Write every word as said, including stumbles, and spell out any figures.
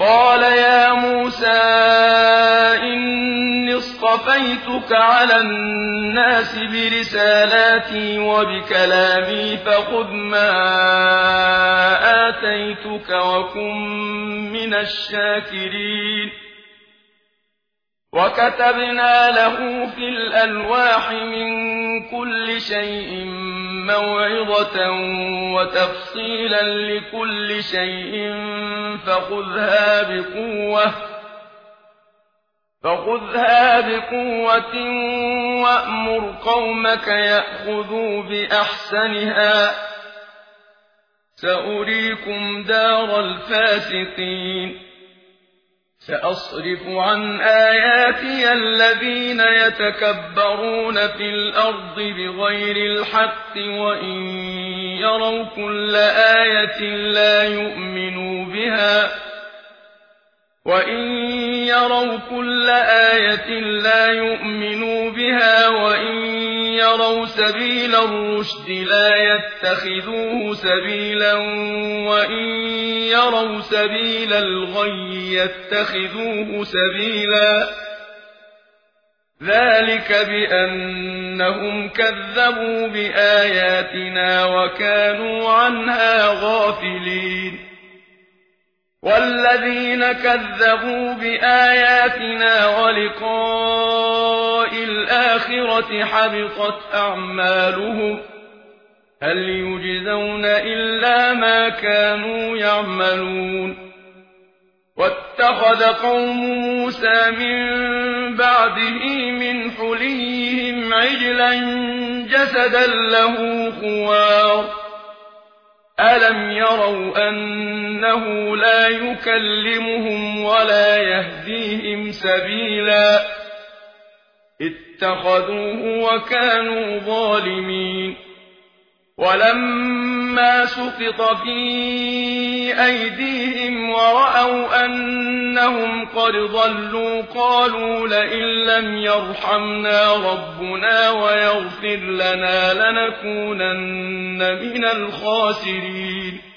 قال يا موسى إني اصطفيتك على الناس برسالاتي وبكلامي فخذ ما آتيتك وكن من الشاكرين وكتبنا له في الألواح من كل شيء موعظة وتفصيلا لكل شيء فخذها بقوة فخذها بقوة وأمر قومك يأخذوا بأحسنها سأريكم دار الفاسقين سأصرف عن آياتي الذين يتكبرون في الأرض بغير الحق وإن يروا كل آية لا يؤمنوا بها وإن يروا كل آية لا يؤمنوا بها وإن يروا سبيل الرشد لا يتخذوه سبيلا وإن يروا سبيل الغي يتخذوه سبيلا ذلك بأنهم كذبوا بآياتنا وكانوا عنها غافلين والذين كذبوا بآياتنا ولقاء الآخرة حبطت أعمالهم هل يجزون إلا ما كانوا يعملون واتخذ قوم موسى من بعده من حليهم عجلا جسدا له خوار ألم يروا أنه لا يكلمهم ولا يهديهم سبيلا اتخذوه وكانوا ظالمين ولما سقط في أيديهم ورأوا أنهم قد ضلوا قالوا لئن لم يرحمنا ربنا ويغفر لنا لنكونن من الخاسرين